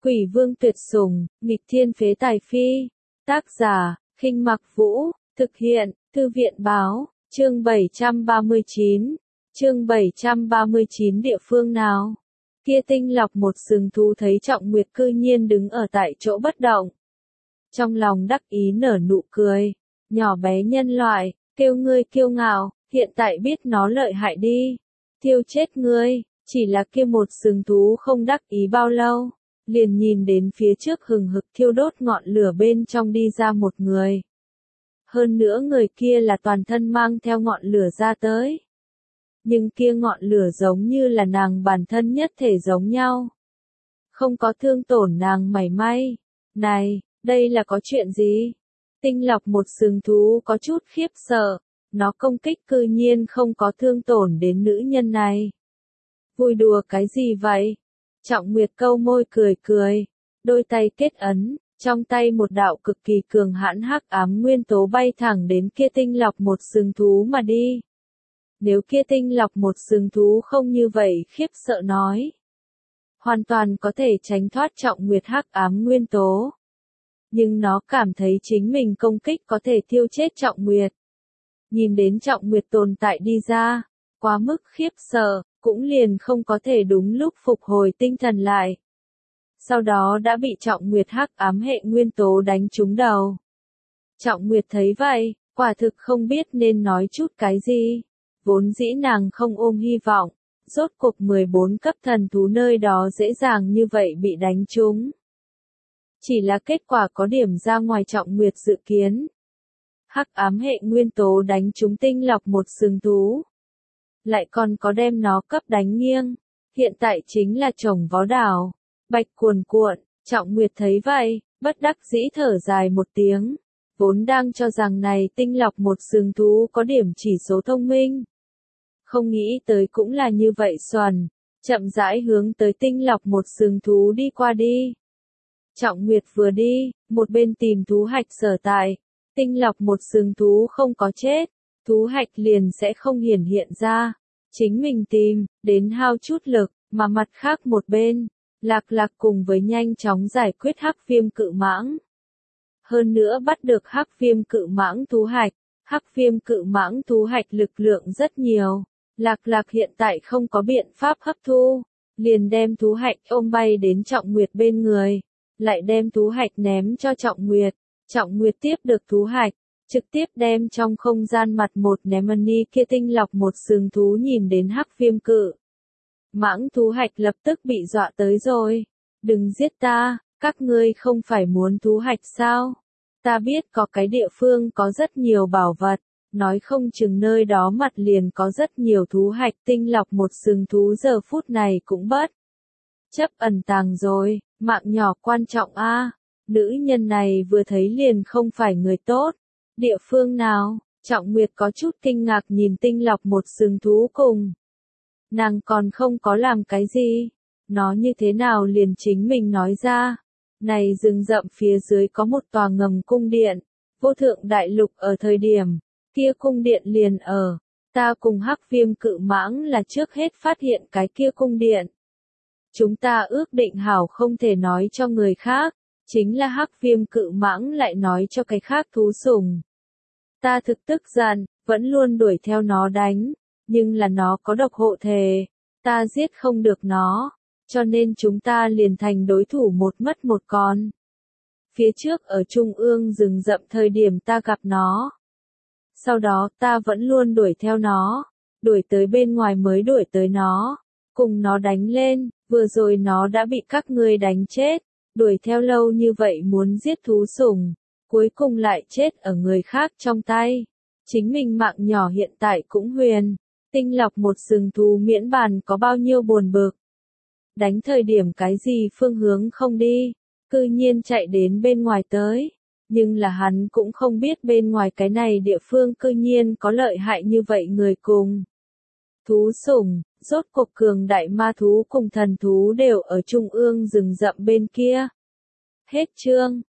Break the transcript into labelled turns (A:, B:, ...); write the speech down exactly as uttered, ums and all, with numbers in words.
A: Quỷ vương tuyệt sủng, nghịch thiên phế tài phi. Tác giả, Khinh Mặc Vũ, thực hiện, Thư viện báo, chương bảy trăm ba mươi chín. Chương bảy trăm ba mươi chín địa phương nào? Kia tinh lọc một sừng thú thấy Trọng Nguyệt cư nhiên đứng ở tại chỗ bất động. Trong lòng đắc ý nở nụ cười, nhỏ bé nhân loại, kêu ngươi kiêu ngạo, hiện tại biết nó lợi hại đi. Thiêu chết ngươi, chỉ là kia một sừng thú không đắc ý bao lâu, liền nhìn đến phía trước hừng hực thiêu đốt ngọn lửa bên trong đi ra một người. Hơn nữa người kia là toàn thân mang theo ngọn lửa ra tới. Nhưng kia ngọn lửa giống như là nàng bản thân nhất thể giống nhau. Không có thương tổn nàng mảy may. Này, đây là có chuyện gì? Tinh lọc một sừng thú có chút khiếp sợ. Nó công kích cư nhiên không có thương tổn đến nữ nhân này. Vui đùa cái gì vậy? Trọng Nguyệt câu môi cười cười. Đôi tay kết ấn. Trong tay một đạo cực kỳ cường hãn hắc ám nguyên tố bay thẳng đến kia tinh lọc một sừng thú mà đi. Nếu kia tinh lọc một sừng thú không như vậy khiếp sợ nói. Hoàn toàn có thể tránh thoát Trọng Nguyệt hắc ám nguyên tố. Nhưng nó cảm thấy chính mình công kích có thể thiêu chết Trọng Nguyệt. Nhìn đến Trọng Nguyệt tồn tại đi ra, quá mức khiếp sợ, cũng liền không có thể đúng lúc phục hồi tinh thần lại. Sau đó đã bị Trọng Nguyệt hắc ám hệ nguyên tố đánh trúng đầu. Trọng Nguyệt thấy vậy, quả thực không biết nên nói chút cái gì. Vốn dĩ nàng không ôm hy vọng, rốt cuộc mười bốn cấp thần thú nơi đó dễ dàng như vậy bị đánh trúng. Chỉ là kết quả có điểm ra ngoài Trọng Nguyệt dự kiến. Hắc ám hệ nguyên tố đánh trúng tinh lọc một sừng thú. Lại còn có đem nó cấp đánh nghiêng. Hiện tại chính là chồng vó đảo. Bạch cuồn cuộn, Trọng Nguyệt thấy vậy, bất đắc dĩ thở dài một tiếng. Vốn đang cho rằng này tinh lọc một sừng thú có điểm chỉ số thông minh. Không nghĩ tới cũng là như vậy xuẩn, chậm rãi hướng tới tinh lọc một sừng thú đi qua đi. Trọng Nguyệt vừa đi, một bên tìm thú hạch sở tại. Tinh lọc một sừng thú không có chết, thú hạch liền sẽ không hiển hiện ra. Chính mình tìm, đến hao chút lực, mà mặt khác một bên. Lạc Lạc cùng với nhanh chóng giải quyết hắc viêm cự mãng. Hơn nữa bắt được hắc viêm cự mãng thú hạch, hắc viêm cự mãng thú hạch lực lượng rất nhiều. Lạc Lạc hiện tại không có biện pháp hấp thu, liền đem thú hạch ôm bay đến Trọng Nguyệt bên người, lại đem thú hạch ném cho Trọng Nguyệt. Trọng Nguyệt tiếp được thú hạch, trực tiếp đem trong không gian mặt một ném ni kia tinh lọc một sừng thú nhìn đến hắc viêm cự. Mãng thú hạch lập tức bị dọa tới rồi. Đừng giết ta, các ngươi không phải muốn thú hạch sao? Ta biết có cái địa phương có rất nhiều bảo vật, nói không chừng nơi đó mặt liền có rất nhiều thú hạch. Tinh lọc một sừng thú giờ phút này cũng bất chấp ẩn tàng rồi, mạng nhỏ quan trọng a. Nữ nhân này vừa thấy liền không phải người tốt. Địa phương nào? Trọng Nguyệt có chút kinh ngạc nhìn tinh lọc một sừng thú cùng. Nàng còn không có làm cái gì. Nó như thế nào liền chính mình nói ra. Này rừng rậm phía dưới có một tòa ngầm cung điện. Vô thượng đại lục ở thời điểm. Kia cung điện liền ở. Ta cùng hắc viêm cự mãng là trước hết phát hiện cái kia cung điện. Chúng ta ước định hảo không thể nói cho người khác. Chính là hắc viêm cự mãng lại nói cho cái khác thú sủng. Ta thực tức giận, vẫn luôn đuổi theo nó đánh. Nhưng là nó có độc hộ thể, ta giết không được nó, cho nên chúng ta liền thành đối thủ một mất một con. Phía trước ở trung ương rừng rậm thời điểm ta gặp nó. Sau đó ta vẫn luôn đuổi theo nó, đuổi tới bên ngoài mới đuổi tới nó, cùng nó đánh lên, vừa rồi nó đã bị các ngươi đánh chết, đuổi theo lâu như vậy muốn giết thú sủng, cuối cùng lại chết ở người khác trong tay. Chính mình mạng nhỏ hiện tại cũng huyền. Tinh lọc một sừng thú miễn bàn có bao nhiêu buồn bực. Đánh thời điểm cái gì phương hướng không đi, cư nhiên chạy đến bên ngoài tới. Nhưng là hắn cũng không biết bên ngoài cái này địa phương cư nhiên có lợi hại như vậy người cùng. Thú sủng, rốt cuộc cường đại ma thú cùng thần thú đều ở trung ương rừng rậm bên kia. Hết chương.